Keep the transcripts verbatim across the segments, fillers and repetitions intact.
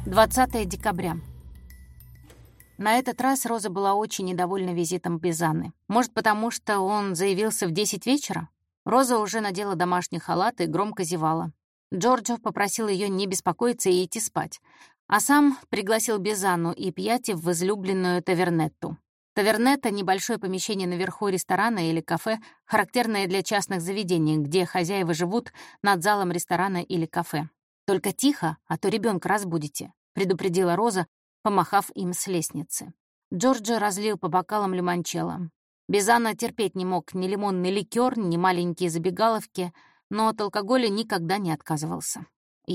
двадцатое декабря. На этот раз Роза была очень недовольна визитом Бизаны. Может, потому что он заявился в десять вечера? Роза уже надела домашний халат и громко зевала. Джорджо попросил ее не беспокоиться и идти спать, а сам пригласил Бизану и Пьяти в излюбленную тавернетту. Тавернетта — небольшое помещение наверху ресторана или кафе, характерное для частных заведений, где хозяева живут над залом ресторана или кафе. «Только тихо, а то ребенка разбудите», — предупредила Роза, помахав им с лестницы. Джорджо разлил по бокалам лимончелло. Бизана терпеть не мог ни лимонный ликер, ни маленькие забегаловки, но от алкоголя никогда не отказывался.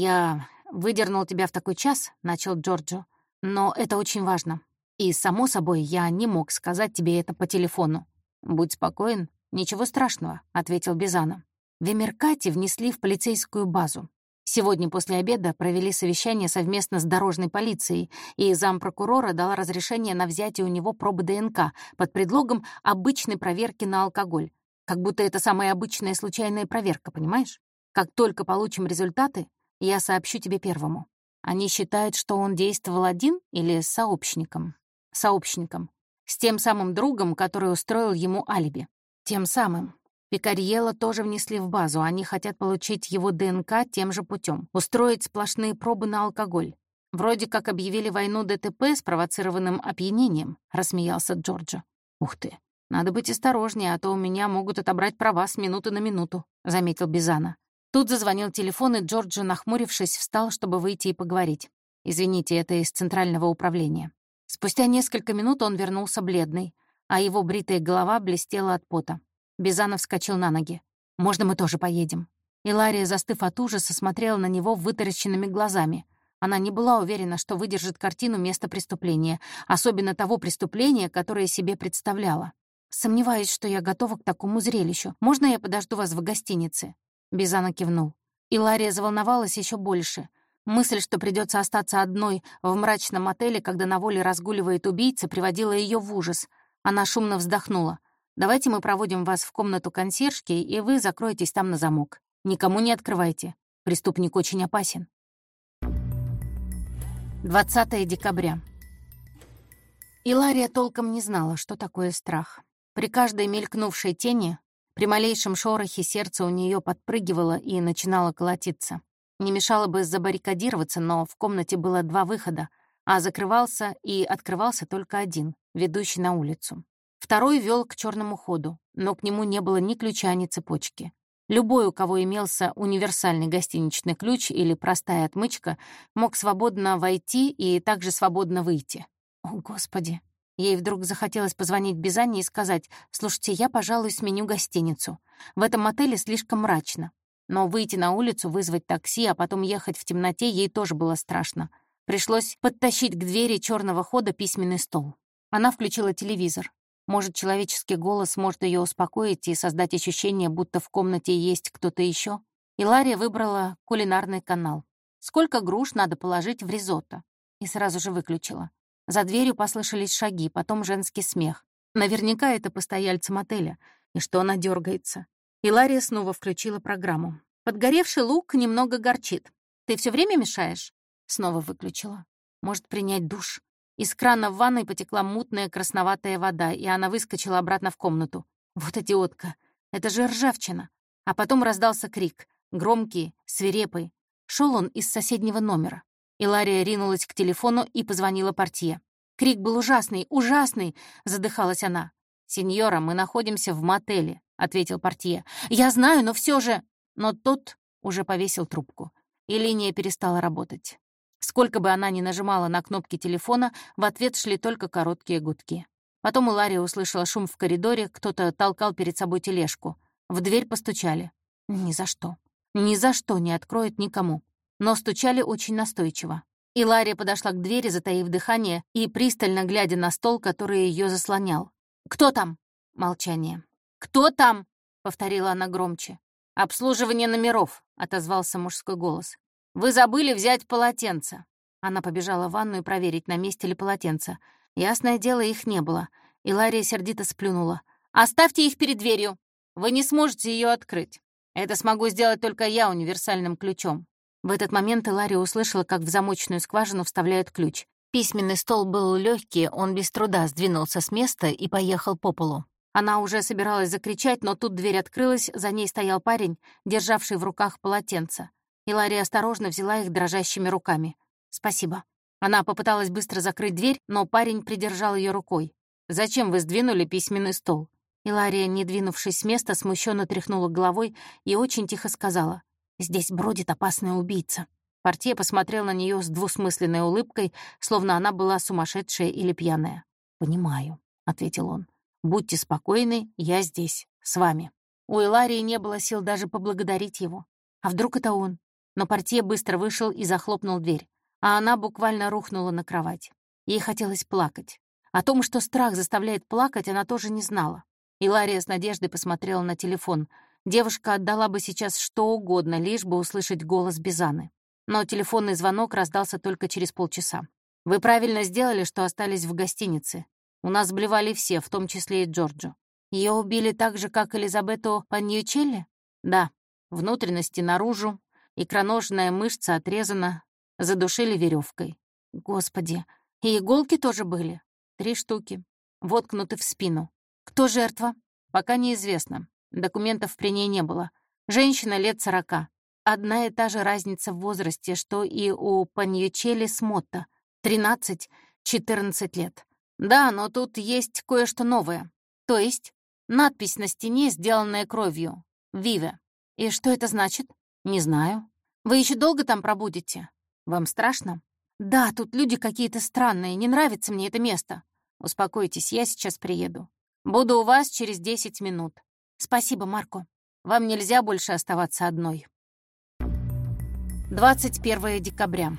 «Я выдернул тебя в такой час», — начал Джорджо, «но это очень важно. И, само собой, я не мог сказать тебе это по телефону». «Будь спокоен, ничего страшного», — ответил Бизана. В Эмиркате внесли в полицейскую базу. Сегодня после обеда провели совещание совместно с дорожной полицией, и зампрокурора дала разрешение на взятие у него пробы ДНК под предлогом обычной проверки на алкоголь. Как будто это самая обычная случайная проверка, понимаешь? Как только получим результаты, я сообщу тебе первому. Они считают, что он действовал один или с сообщником? Сообщником. С тем самым другом, который устроил ему алиби. Тем самым. Пикарьелло тоже внесли в базу. Они хотят получить его ДНК тем же путем, устроить сплошные пробы на алкоголь. Вроде как объявили войну ДТП, спровоцированным опьянением, рассмеялся Джорджо. Ух ты, надо быть осторожнее, а то у меня могут отобрать права с минуты на минуту, заметил Бизана. Тут зазвонил телефон, и Джорджо, нахмурившись, встал, чтобы выйти и поговорить. Извините, это из центрального управления. Спустя несколько минут он вернулся бледный, а его бритая голова блестела от пота. Бизана вскочил на ноги. «Можно мы тоже поедем?» Илария, застыв от ужаса, смотрела на него вытаращенными глазами. Она не была уверена, что выдержит картину места преступления, особенно того преступления, которое себе представляла. «Сомневаюсь, что я готова к такому зрелищу. Можно я подожду вас в гостинице?» Бизана кивнул. Илария заволновалась еще больше. Мысль, что придется остаться одной в мрачном отеле, когда на воле разгуливает убийца, приводила ее в ужас. Она шумно вздохнула. «Давайте мы проводим вас в комнату консьержки, и вы закроетесь там на замок. Никому не открывайте. Преступник очень опасен». двадцатое декабря. Илария толком не знала, что такое страх. При каждой мелькнувшей тени, при малейшем шорохе сердце у нее подпрыгивало и начинало колотиться. Не мешало бы забаррикадироваться, но в комнате было два выхода, а закрывался и открывался только один, ведущий на улицу. Второй вел к черному ходу, но к нему не было ни ключа, ни цепочки. Любой, у кого имелся универсальный гостиничный ключ или простая отмычка, мог свободно войти и также свободно выйти. О, Господи! Ей вдруг захотелось позвонить Бизане и сказать: «Слушайте, я, пожалуй, сменю гостиницу. В этом отеле слишком мрачно». Но выйти на улицу, вызвать такси, а потом ехать в темноте ей тоже было страшно. Пришлось подтащить к двери черного хода письменный стол. Она включила телевизор. Может, человеческий голос может ее успокоить и создать ощущение, будто в комнате есть кто-то еще. Илария выбрала кулинарный канал. Сколько груш надо положить в ризотто? И сразу же выключила. За дверью послышались шаги, потом женский смех. Наверняка это постояльцы мотеля. И что она дергается? Илария снова включила программу. Подгоревший лук немного горчит. Ты все время мешаешь? Снова выключила. Может, принять душ? Из крана в ванной потекла мутная красноватая вода, и она выскочила обратно в комнату. Вот идиотка! Это же ржавчина! А потом раздался крик. Громкий, свирепый. Шел он из соседнего номера. Илария ринулась к телефону и позвонила портье. Крик был ужасный, ужасный! Задыхалась она. «Сеньора, мы находимся в мотеле», — ответил портье. «Я знаю, но все же...» Но тот уже повесил трубку, и линия перестала работать. Сколько бы она ни нажимала на кнопки телефона, в ответ шли только короткие гудки. Потом Илария услышала шум в коридоре, кто-то толкал перед собой тележку. В дверь постучали. Ни за что. Ни за что не откроет никому. Но стучали очень настойчиво. Илария подошла к двери, затаив дыхание и пристально глядя на стол, который ее заслонял. «Кто там?» Молчание. «Кто там?» — повторила она громче. «Обслуживание номеров», — отозвался мужской голос. «Вы забыли взять полотенце». Она побежала в ванную проверить, на месте ли полотенце. Ясное дело, их не было. Илария сердито сплюнула. «Оставьте их перед дверью. Вы не сможете ее открыть. Это смогу сделать только я универсальным ключом. В этот момент Илария услышала, как в замочную скважину вставляют ключ. Письменный стол был легкий, он без труда сдвинулся с места и поехал по полу. Она уже собиралась закричать, но тут дверь открылась, за ней стоял парень, державший в руках полотенце. Илария осторожно взяла их дрожащими руками. «Спасибо». Она попыталась быстро закрыть дверь, но парень придержал ее рукой. «Зачем вы сдвинули письменный стол?» Илария, не двинувшись с места, смущенно тряхнула головой и очень тихо сказала: «Здесь бродит опасный убийца». Портье посмотрел на нее с двусмысленной улыбкой, словно она была сумасшедшая или пьяная. «Понимаю», — ответил он. «Будьте спокойны, я здесь, с вами». У Иларии не было сил даже поблагодарить его. А вдруг это он? Но портье быстро вышел и захлопнул дверь, а она буквально рухнула на кровать. Ей хотелось плакать. О том, что страх заставляет плакать, она тоже не знала. Илария с надеждой посмотрела на телефон. Девушка отдала бы сейчас что угодно, лишь бы услышать голос Бизаны. Но телефонный звонок раздался только через полчаса. «Вы правильно сделали, что остались в гостинице. У нас блевали все, в том числе и Джорджо. Ее убили так же, как Элизабету Паньючелли?» «Да. Внутренности наружу, икроножная мышца отрезана, задушили веревкой. Господи, и иголки тоже были? Три штуки. Воткнуты в спину. Кто жертва? Пока неизвестно. Документов при ней не было. Женщина лет сорока. Одна и та же разница в возрасте, что и у Паньючелли с Мотто. тринадцать-четырнадцать лет. Да, но тут есть кое-что новое. То есть надпись на стене, сделанная кровью. «Виве». И что это значит? Не знаю. Вы еще долго там пробудете? Вам страшно? Да, тут люди какие-то странные, не нравится мне это место. Успокойтесь, я сейчас приеду. Буду у вас через десять минут. Спасибо, Марко. Вам нельзя больше оставаться одной. двадцать первое декабря.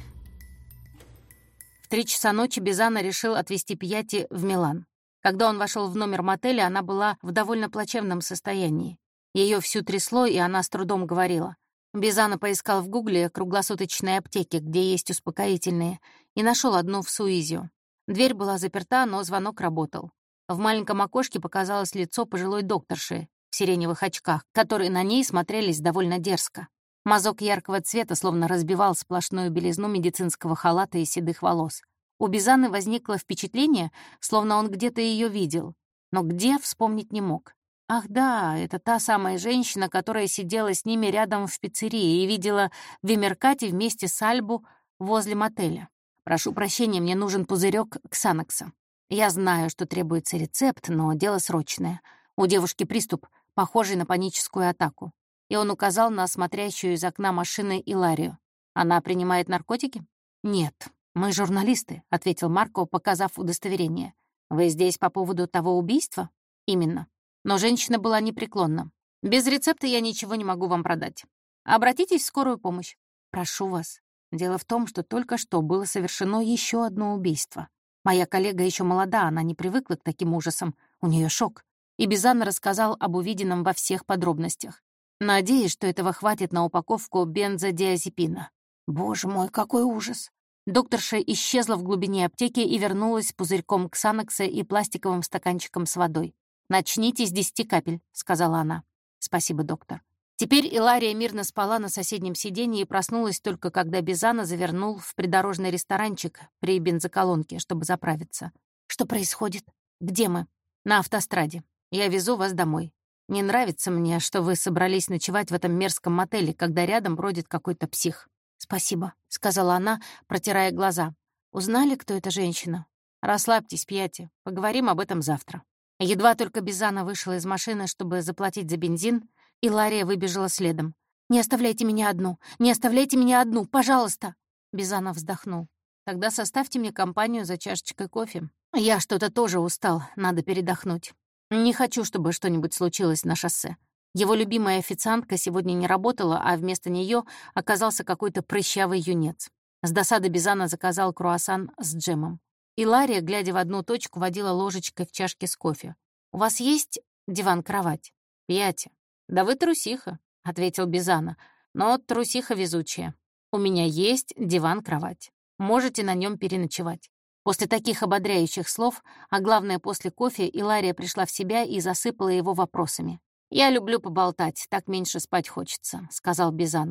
В три часа ночи Бизана решил отвезти Пьяти в Милан. Когда он вошел в номер мотеля, она была в довольно плачевном состоянии. Ее всю трясло, и она с трудом говорила. Бизана поискал в гугле круглосуточные аптеки, где есть успокоительные, и нашел одну в Суизио. Дверь была заперта, но звонок работал. В маленьком окошке показалось лицо пожилой докторши в сиреневых очках, которые на ней смотрелись довольно дерзко. Мазок яркого цвета словно разбивал сплошную белизну медицинского халата и седых волос. У Бизаны возникло впечатление, словно он где-то ее видел. Но где, вспомнить не мог. Ах да, это та самая женщина, которая сидела с ними рядом в пиццерии и видела Вимеркати вместе с Альбу возле мотеля. «Прошу прощения, мне нужен пузырек Ксанокса. Я знаю, что требуется рецепт, но дело срочное. У девушки приступ, похожий на паническую атаку». И он указал на смотрящую из окна машины Иларию. «Она принимает наркотики?» «Нет, мы журналисты», — ответил Марко, показав удостоверение. «Вы здесь по поводу того убийства?» «Именно». Но женщина была непреклонна. «Без рецепта я ничего не могу вам продать. Обратитесь в скорую помощь. Прошу вас. Дело в том, что только что было совершено еще одно убийство. Моя коллега еще молода, она не привыкла к таким ужасам. У нее шок». И Бизана рассказал об увиденном во всех подробностях. Надеюсь, что этого хватит на упаковку бензодиазепина. Боже мой, какой ужас. Докторша исчезла в глубине аптеки и вернулась с пузырьком Ксанокса и пластиковым стаканчиком с водой. «Начните с десяти капель», — сказала она. «Спасибо, доктор». Теперь Илария мирно спала на соседнем сиденье и проснулась только когда Бизана завернул в придорожный ресторанчик при бензоколонке, чтобы заправиться. «Что происходит? Где мы?» «На автостраде. Я везу вас домой. Не нравится мне, что вы собрались ночевать в этом мерзком мотеле, когда рядом бродит какой-то псих». «Спасибо», — сказала она, протирая глаза. «Узнали, кто эта женщина?» «Расслабьтесь, Пьяти. Поговорим об этом завтра». Едва только Бизана вышла из машины, чтобы заплатить за бензин, и Лария выбежала следом. «Не оставляйте меня одну! Не оставляйте меня одну! Пожалуйста!» Бизана вздохнул. «Тогда составьте мне компанию за чашечкой кофе. Я что-то тоже устал, надо передохнуть. Не хочу, чтобы что-нибудь случилось на шоссе». Его любимая официантка сегодня не работала, а вместо нее оказался какой-то прыщавый юнец. С досады Бизана заказал круассан с джемом. И Лария, глядя в одну точку, водила ложечкой в чашке с кофе. «У вас есть диван-кровать?» «Пьяти». «Да вы трусиха», — ответил Бизана. «Но трусиха везучая. У меня есть диван-кровать. Можете на нем переночевать». После таких ободряющих слов, а главное, после кофе, Илария пришла в себя и засыпала его вопросами. «Я люблю поболтать, так меньше спать хочется», — сказал Бизана.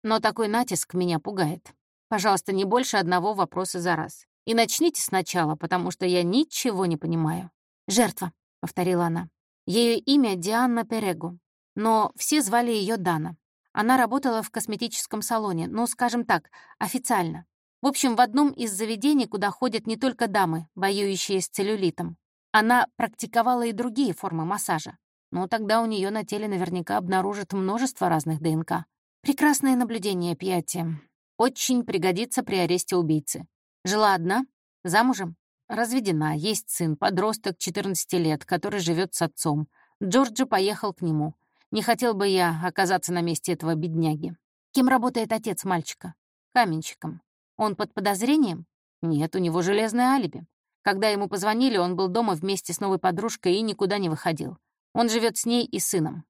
Но такой натиск меня пугает. Пожалуйста, не больше одного вопроса за раз. И начните сначала, потому что я ничего не понимаю. «Жертва», — повторила она. Ее имя Дианна Перего, но все звали ее Дана. Она работала в косметическом салоне, ну, скажем так, официально. В общем, в одном из заведений, куда ходят не только дамы, воюющие с целлюлитом. Она практиковала и другие формы массажа. Но тогда у нее на теле наверняка обнаружат множество разных ДНК. Прекрасное наблюдение, Пьяти. Очень пригодится при аресте убийцы. Жила одна? Замужем? Разведена, есть сын, подросток, четырнадцати лет, который живет с отцом. Джорджи поехал к нему. Не хотел бы я оказаться на месте этого бедняги. Кем работает отец мальчика? Каменщиком. Он под подозрением? Нет, у него железное алиби. Когда ему позвонили, он был дома вместе с новой подружкой и никуда не выходил. Он живет с ней и сыном.